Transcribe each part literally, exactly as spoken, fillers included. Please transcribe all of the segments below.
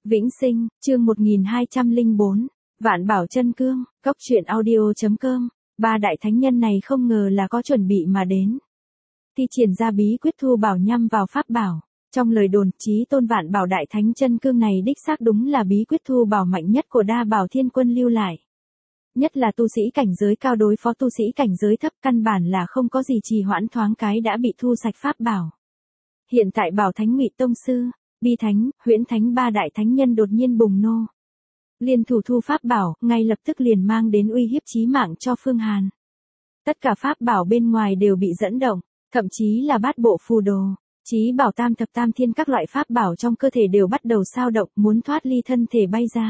Vĩnh Sinh, chương một nghìn hai trăm lẻ bốn, Vạn Bảo Chân Cương, Cốc truyện audio.com, ba đại thánh nhân này không ngờ là có chuẩn bị mà đến. Thi triển ra bí quyết thu bảo nhằm vào pháp bảo, trong lời đồn, chí tôn Vạn Bảo Đại Thánh Chân Cương này đích xác đúng là bí quyết thu bảo mạnh nhất của Đa Bảo Thiên Quân lưu lại. Nhất là tu sĩ cảnh giới cao đối phó tu sĩ cảnh giới thấp, căn bản là không có gì trì hoãn, thoáng cái đã bị thu sạch pháp bảo. Hiện tại Bảo Thánh Ngụy Tông Sư, Bi Thánh, Huyễn Thánh ba đại thánh nhân đột nhiên bùng nô. Liên thủ thu pháp bảo, ngay lập tức liền mang đến uy hiếp chí mạng cho Phương Hàn. Tất cả pháp bảo bên ngoài đều bị dẫn động, thậm chí là bát bộ phù đồ, chí bảo tam thập tam thiên các loại pháp bảo trong cơ thể đều bắt đầu sao động, muốn thoát ly thân thể bay ra.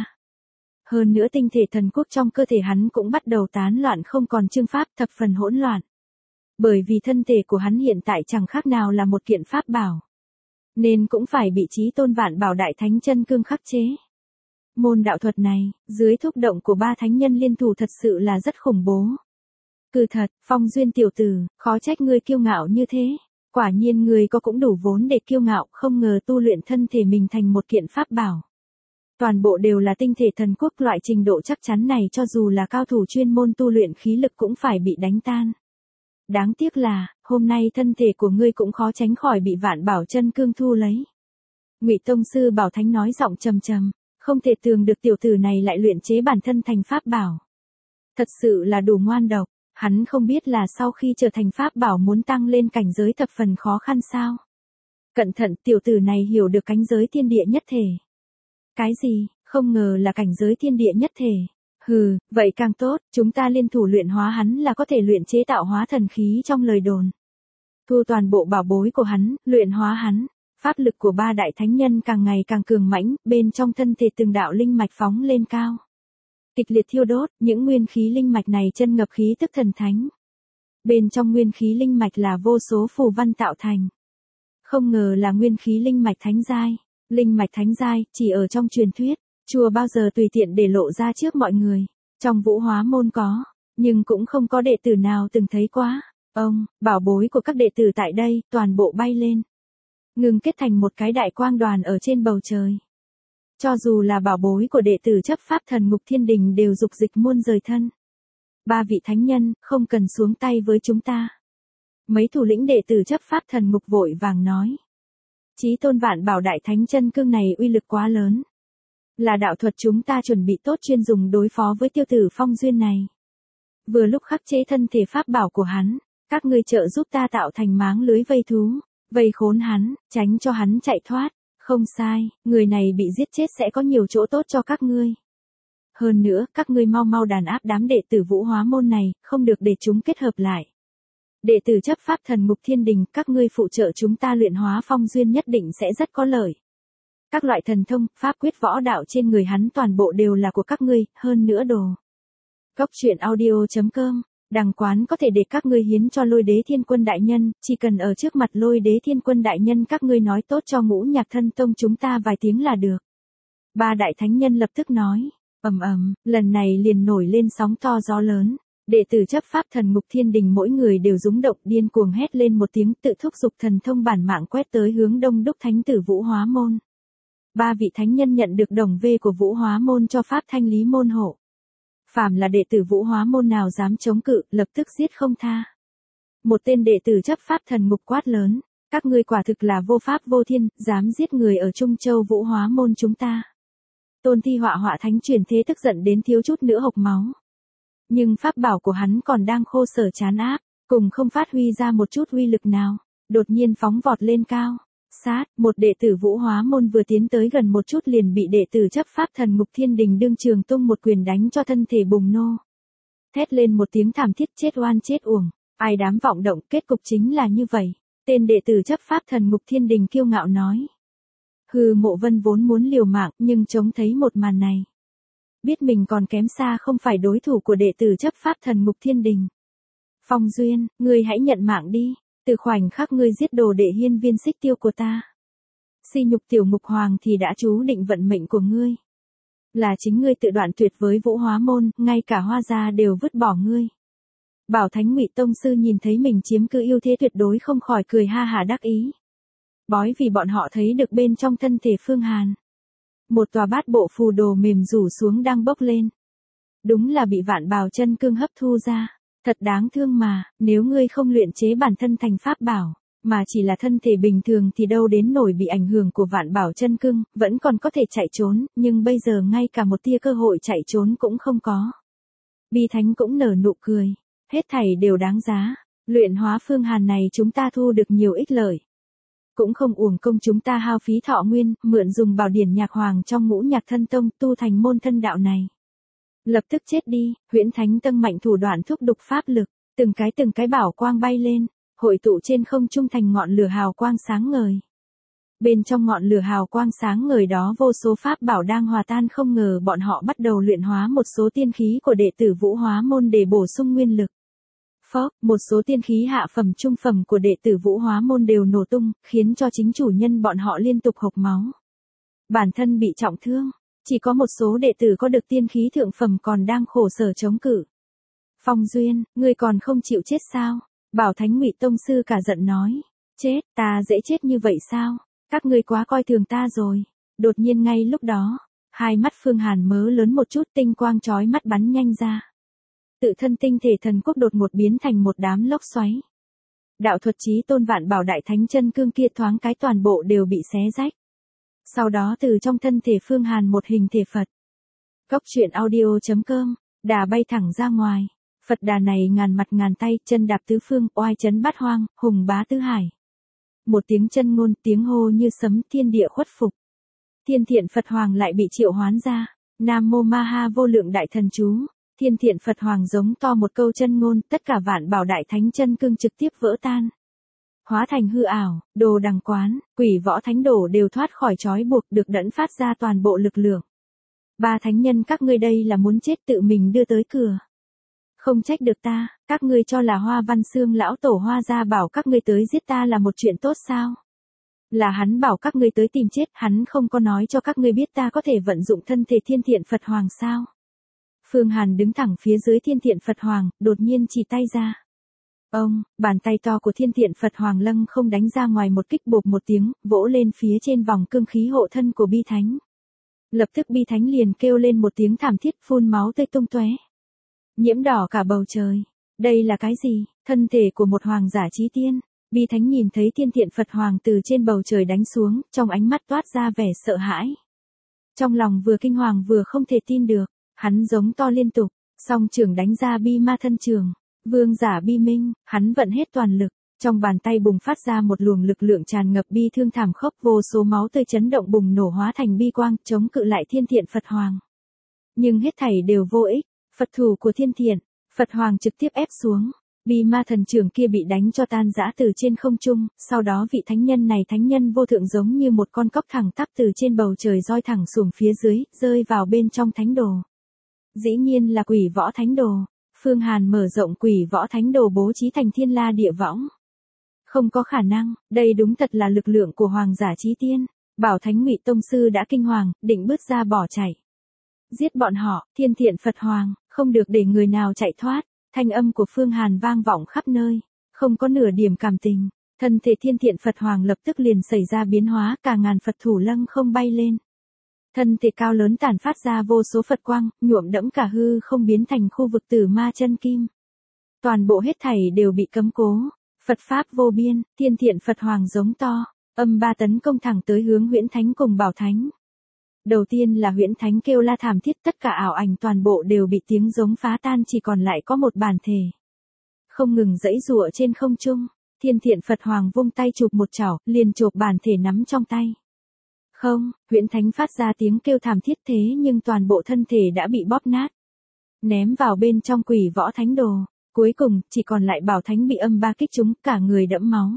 Hơn nữa tinh thể thần quốc trong cơ thể hắn cũng bắt đầu tán loạn, không còn chương pháp, thập phần hỗn loạn. Bởi vì thân thể của hắn hiện tại chẳng khác nào là một kiện pháp bảo, nên cũng phải bị chí tôn Vạn Bảo Đại Thánh Chân Cương khắc chế. Môn đạo thuật này, dưới thúc động của ba thánh nhân liên thủ thật sự là rất khủng bố. Cứ thật, Phong Duyên tiểu tử, khó trách ngươi kiêu ngạo như thế. Quả nhiên ngươi có cũng đủ vốn để kiêu ngạo, không ngờ tu luyện thân thể mình thành một kiện pháp bảo. Toàn bộ đều là tinh thể thần quốc, loại trình độ chắc chắn này cho dù là cao thủ chuyên môn tu luyện khí lực cũng phải bị đánh tan. Đáng tiếc là, hôm nay thân thể của ngươi cũng khó tránh khỏi bị Vạn Bảo Chân Cương thu lấy. Ngụy Tông Sư Bảo Thánh nói giọng trầm trầm, không thể tưởng được tiểu tử này lại luyện chế bản thân thành pháp bảo. Thật sự là đủ ngoan độc, hắn không biết là sau khi trở thành pháp bảo muốn tăng lên cảnh giới thập phần khó khăn sao. Cẩn thận, tiểu tử này hiểu được cánh giới thiên địa nhất thể. Cái gì, không ngờ là cảnh giới thiên địa nhất thể. Hừ, vậy càng tốt, chúng ta liên thủ luyện hóa hắn là có thể luyện chế tạo hóa thần khí trong lời đồn. Thu toàn bộ bảo bối của hắn, luyện hóa hắn. Pháp lực của ba đại thánh nhân càng ngày càng cường mãnh, bên trong thân thể từng đạo linh mạch phóng lên cao. Kịch liệt thiêu đốt, những nguyên khí linh mạch này chân ngập khí tức thần thánh. Bên trong nguyên khí linh mạch là vô số phù văn tạo thành. Không ngờ là nguyên khí linh mạch thánh giai. Linh mạch thánh giai, chỉ ở trong truyền thuyết, chùa bao giờ tùy tiện để lộ ra trước mọi người. Trong Vũ Hóa môn có, nhưng cũng không có đệ tử nào từng thấy quá. Ông, bảo bối của các đệ tử tại đây, toàn bộ bay lên. Ngừng kết thành một cái đại quang đoàn ở trên bầu trời. Cho dù là bảo bối của đệ tử chấp pháp thần ngục thiên đình đều dục dịch muôn rời thân. Ba vị thánh nhân, không cần xuống tay với chúng ta. Mấy thủ lĩnh đệ tử chấp pháp thần ngục vội vàng nói. Chí tôn Vạn Bảo Đại Thánh Chân Cương này uy lực quá lớn. Là đạo thuật chúng ta chuẩn bị tốt chuyên dùng đối phó với tiêu tử Phong Duyên này. Vừa lúc khắc chế thân thể pháp bảo của hắn, các ngươi trợ giúp ta tạo thành máng lưới vây thú, vây khốn hắn, tránh cho hắn chạy thoát. Không sai, người này bị giết chết sẽ có nhiều chỗ tốt cho các ngươi. Hơn nữa, các ngươi mau mau đàn áp đám đệ tử Vũ Hóa môn này, không được để chúng kết hợp lại. Đệ tử chấp pháp thần ngục thiên đình, các ngươi phụ trợ chúng ta luyện hóa Phong Duyên nhất định sẽ rất có lợi. Các loại thần thông, pháp quyết võ đạo trên người hắn toàn bộ đều là của các ngươi, hơn nữa đồ. Cốc truyện audio.com, đằng quán có thể để các ngươi hiến cho Lôi Đế Thiên Quân đại nhân, chỉ cần ở trước mặt Lôi Đế Thiên Quân đại nhân các ngươi nói tốt cho Ngũ Nhạc Thân Tông chúng ta vài tiếng là được. Ba đại thánh nhân lập tức nói, ầm ầm, lần này liền nổi lên sóng to gió lớn. Đệ tử chấp pháp thần ngục thiên đình mỗi người đều rúng động, điên cuồng hét lên một tiếng, tự thúc giục thần thông bản mạng quét tới hướng đông đúc thánh tử Vũ Hóa môn. Ba vị thánh nhân nhận được đồng vê của Vũ Hóa môn cho pháp thanh lý môn hộ. Phàm là đệ tử Vũ Hóa môn nào dám chống cự, lập tức giết không tha. Một tên đệ tử chấp pháp thần ngục quát lớn, các ngươi quả thực là vô pháp vô thiên, dám giết người ở Trung Châu Vũ Hóa môn chúng ta. Tôn Thi Họa Họa Thánh truyền thế tức giận đến thiếu chút nữa hộc máu. Nhưng pháp bảo của hắn còn đang khô sở chán áp, cùng không phát huy ra một chút uy lực nào, đột nhiên phóng vọt lên cao. Sát, một đệ tử Vũ Hóa môn vừa tiến tới gần một chút liền bị đệ tử chấp pháp thần ngục thiên đình đương trường tung một quyền đánh cho thân thể bùng nô. Thét lên một tiếng thảm thiết, chết oan chết uổng, ai dám vọng động, kết cục chính là như vậy. Tên đệ tử chấp pháp thần ngục thiên đình kiêu ngạo nói. Hừ, Mộ Vân vốn muốn liều mạng nhưng trông thấy một màn này. Biết mình còn kém xa không phải đối thủ của đệ tử chấp pháp thần ngục thiên đình. Phong Duyên, ngươi hãy nhận mạng đi, từ khoảnh khắc ngươi giết đồ đệ hiên viên xích tiêu của ta. Si nhục tiểu ngục hoàng thì đã chú định vận mệnh của ngươi. Là chính ngươi tự đoạn tuyệt với Vũ Hóa môn, ngay cả Hoa gia đều vứt bỏ ngươi. Bảo Thánh Ngụy Tông Sư nhìn thấy mình chiếm cứ ưu thế tuyệt đối không khỏi cười ha hà đắc ý. Bói vì bọn họ thấy được bên trong thân thể Phương Hàn. một tòa bát bộ phù đồ mềm rủ xuống đang bốc lên. Đúng là bị Vạn Bảo Chân Cương hấp thu ra. Thật đáng thương mà, nếu ngươi không luyện chế bản thân thành pháp bảo, mà chỉ là thân thể bình thường thì đâu đến nổi bị ảnh hưởng của Vạn Bảo Chân Cương, vẫn còn có thể chạy trốn, nhưng bây giờ ngay cả một tia cơ hội chạy trốn cũng không có. Bi Thánh cũng nở nụ cười, hết thảy đều đáng giá, luyện hóa Phương Hàn này chúng ta thu được nhiều ích lợi. Cũng không uổng công chúng ta hao phí thọ nguyên, mượn dùng bảo điển nhạc hoàng trong ngũ nhạc thân tông tu thành môn thân đạo này. Lập tức chết đi, Huyễn Thánh tăng mạnh thủ đoạn thúc đục pháp lực, từng cái từng cái bảo quang bay lên, hội tụ trên không trung thành ngọn lửa hào quang sáng ngời. Bên trong ngọn lửa hào quang sáng ngời đó vô số pháp bảo đang hòa tan, không ngờ bọn họ bắt đầu luyện hóa một số tiên khí của đệ tử Vũ Hóa môn để bổ sung nguyên lực. Phốc, một số tiên khí hạ phẩm trung phẩm của đệ tử Vũ Hóa môn đều nổ tung, khiến cho chính chủ nhân bọn họ liên tục hộc máu. Bản thân bị trọng thương, chỉ có một số đệ tử có được tiên khí thượng phẩm còn đang khổ sở chống cự. Phong Duyên, ngươi còn không chịu chết sao? Bảo Thánh Ngụy Tông sư cả giận nói. Chết, ta dễ chết như vậy sao? Các ngươi quá coi thường ta rồi. Đột nhiên ngay lúc đó, hai mắt Phương Hàn mớ lớn một chút, tinh quang chói mắt bắn nhanh ra. Tự thân tinh thể thần quốc đột ngột biến thành một đám lốc xoáy. Đạo thuật chí tôn Vạn Bảo Đại Thánh Chân Cương kia thoáng cái toàn bộ đều bị xé rách. Sau đó từ trong thân thể Phương Hàn một hình thể Phật. Cốc truyện audio chấm com, đà bay thẳng ra ngoài. Phật đà này ngàn mặt ngàn tay, chân đạp tứ phương, oai chấn bát hoang, hùng bá tứ hải. Một tiếng chân ngôn, tiếng hô như sấm, thiên địa khuất phục. Thiên Thiện Phật Hoàng lại bị triệu hoán ra. Nam Mô Ma Ha Vô Lượng Đại Thần Chú. Thiên Thiện Phật Hoàng giống to một câu chân ngôn, tất cả Vạn Bảo Đại Thánh Chân Cương trực tiếp vỡ tan. Hóa thành hư ảo, Đồ Đằng Quán, Quỷ Võ Thánh Đồ đều thoát khỏi trói buộc, được đẫn phát ra toàn bộ lực lượng. Ba thánh nhân các ngươi đây là muốn chết tự mình đưa tới cửa. Không trách được ta, các ngươi cho là Hoa Văn Xương lão tổ Hoa gia bảo các ngươi tới giết ta là một chuyện tốt sao? Là hắn bảo các ngươi tới tìm chết, hắn không có nói cho các ngươi biết ta có thể vận dụng thân thể Thiên Thiện Phật Hoàng sao? Phương Hàn đứng thẳng phía dưới Thiên Thiện Phật Hoàng, đột nhiên chỉ tay ra. Ông, bàn tay to của Thiên Thiện Phật Hoàng lăng không đánh ra ngoài một kích, bộp một tiếng, vỗ lên phía trên vòng cương khí hộ thân của Bi Thánh. Lập tức Bi Thánh liền kêu lên một tiếng thảm thiết, phun máu tươi tung tóe. Nhiễm đỏ cả bầu trời. Đây là cái gì? Thân thể của một hoàng giả chí tiên. Bi Thánh nhìn thấy Thiên Thiện Phật Hoàng từ trên bầu trời đánh xuống, trong ánh mắt toát ra vẻ sợ hãi. Trong lòng vừa kinh hoàng vừa không thể tin được, hắn giống to liên tục, song trường đánh ra Bi Ma Thân Trường. Vương giả Bi Minh, hắn vận hết toàn lực, trong bàn tay bùng phát ra một luồng lực lượng tràn ngập bi thương thảm khốc, vô số máu tươi chấn động bùng nổ hóa thành bi quang, chống cự lại Thiên Thiện Phật Hoàng. Nhưng hết thảy đều vô ích, Phật thủ của Thiên Thiện Phật Hoàng trực tiếp ép xuống, Bi Ma Thần Trường kia bị đánh cho tan rã từ trên không trung, sau đó vị thánh nhân này thánh nhân vô thượng giống như một con cóc thẳng tắp từ trên bầu trời roi thẳng xuống phía dưới, rơi vào bên trong thánh đồ. Dĩ nhiên là Quỷ Võ Thánh Đồ. Phương Hàn mở rộng Quỷ Võ Thánh Đồ bố trí thành thiên la địa võng. Không có khả năng, đây đúng thật là lực lượng của hoàng giả chí tiên. Bảo Thánh Ngụy Tông sư đã kinh hoàng, định bước ra bỏ chạy. Giết bọn họ, Thiên Thiện Phật Hoàng, không được để người nào chạy thoát. Thanh âm của Phương Hàn vang vọng khắp nơi, không có nửa điểm cảm tình. Thân thể Thiên Thiện Phật Hoàng lập tức liền xảy ra biến hóa, cả ngàn Phật thủ lăng không bay lên. Thân thể cao lớn tản phát ra vô số Phật quang, nhuộm đẫm cả hư không, biến thành khu vực Tử Ma Chân Kim. Toàn bộ hết thảy đều bị cấm cố. Phật pháp vô biên, Thiên Thiện Phật Hoàng giống to, âm ba tấn công thẳng tới hướng Huyễn Thánh cùng Bảo Thánh. Đầu tiên là Huyễn Thánh kêu la thảm thiết, tất cả ảo ảnh toàn bộ đều bị tiếng giống phá tan, chỉ còn lại có một bản thể. Không ngừng giãy giụa trên không trung, Thiên Thiện Phật Hoàng vung tay chụp một chảo, liền chộp bản thể nắm trong tay. Không, Huyễn Thánh phát ra tiếng kêu thảm thiết, thế nhưng toàn bộ thân thể đã bị bóp nát. Ném vào bên trong Quỷ Võ Thánh Đồ, cuối cùng chỉ còn lại Bảo Thánh bị âm ba kích trúng, cả người đẫm máu.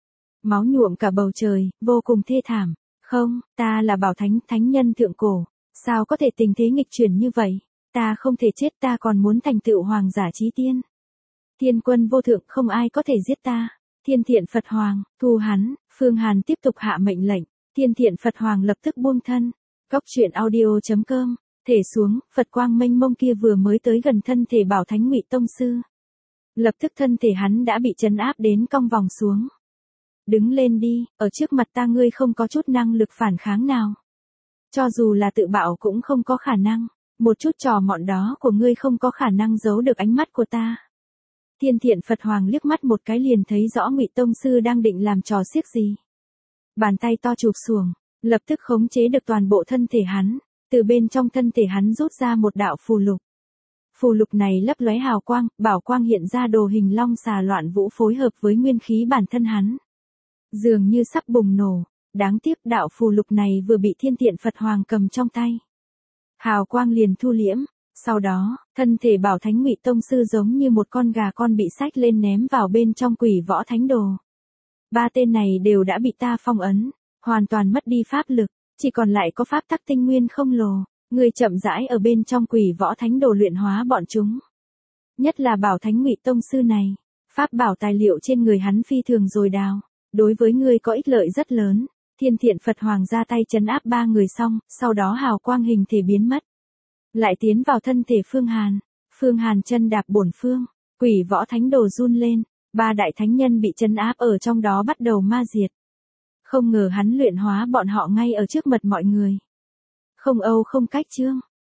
Máu nhuộm cả bầu trời, vô cùng thê thảm. Không, ta là Bảo Thánh, thánh nhân thượng cổ, sao có thể tình thế nghịch chuyển như vậy? Ta không thể chết, ta còn muốn thành tựu hoàng giả chí tiên. Thiên quân vô thượng, không ai có thể giết ta. Thiên Thiện Phật Hoàng, thu hắn. Phương Hàn tiếp tục hạ mệnh lệnh. Thiên Thiện Phật Hoàng lập tức buông thân. Cốc truyện audio chấm com, thể xuống, Phật quang mênh mông kia vừa mới tới gần thân thể Bảo Thánh Ngụy Tông sư. Lập tức thân thể hắn đã bị trấn áp đến cong vòng xuống. Đứng lên đi, ở trước mặt ta ngươi không có chút năng lực phản kháng nào. Cho dù là tự bạo cũng không có khả năng. Một chút trò mọn đó của ngươi không có khả năng giấu được ánh mắt của ta. Thiên Thiện Phật Hoàng liếc mắt một cái liền thấy rõ Ngụy tông sư đang định làm trò xiếc gì. Bàn tay to chụp xuồng, lập tức khống chế được toàn bộ thân thể hắn, từ bên trong thân thể hắn rút ra một đạo phù lục. Phù lục này lấp lóe hào quang, bảo quang hiện ra đồ hình long xà loạn vũ phối hợp với nguyên khí bản thân hắn. Dường như sắp bùng nổ, đáng tiếc đạo phù lục này vừa bị Thiên Thiện Phật Hoàng cầm trong tay. Hào quang liền thu liễm, sau đó, thân thể Bảo Thánh Ngụy tông sư giống như một con gà con bị xách lên ném vào bên trong Quỷ Võ Thánh Đồ. Ba tên này đều đã bị ta phong ấn, hoàn toàn mất đi pháp lực, chỉ còn lại có pháp tắc tinh nguyên không lồ, người chậm rãi ở bên trong Quỷ Võ Thánh Đồ luyện hóa bọn chúng. Nhất là Bảo Thánh Ngụy tông sư này, pháp bảo tài liệu trên người hắn phi thường dồi dào, đối với ngươi có ích lợi rất lớn. Thiên Thiện Phật Hoàng ra tay trấn áp ba người xong, sau đó hào quang hình thể biến mất. Lại tiến vào thân thể Phương Hàn. Phương Hàn chân đạp bổn phương, Quỷ Võ Thánh Đồ run lên, ba đại thánh nhân bị trấn áp ở trong đó bắt đầu ma diệt. Không ngờ hắn luyện hóa bọn họ ngay ở trước mặt mọi người. Không âu không cách chương.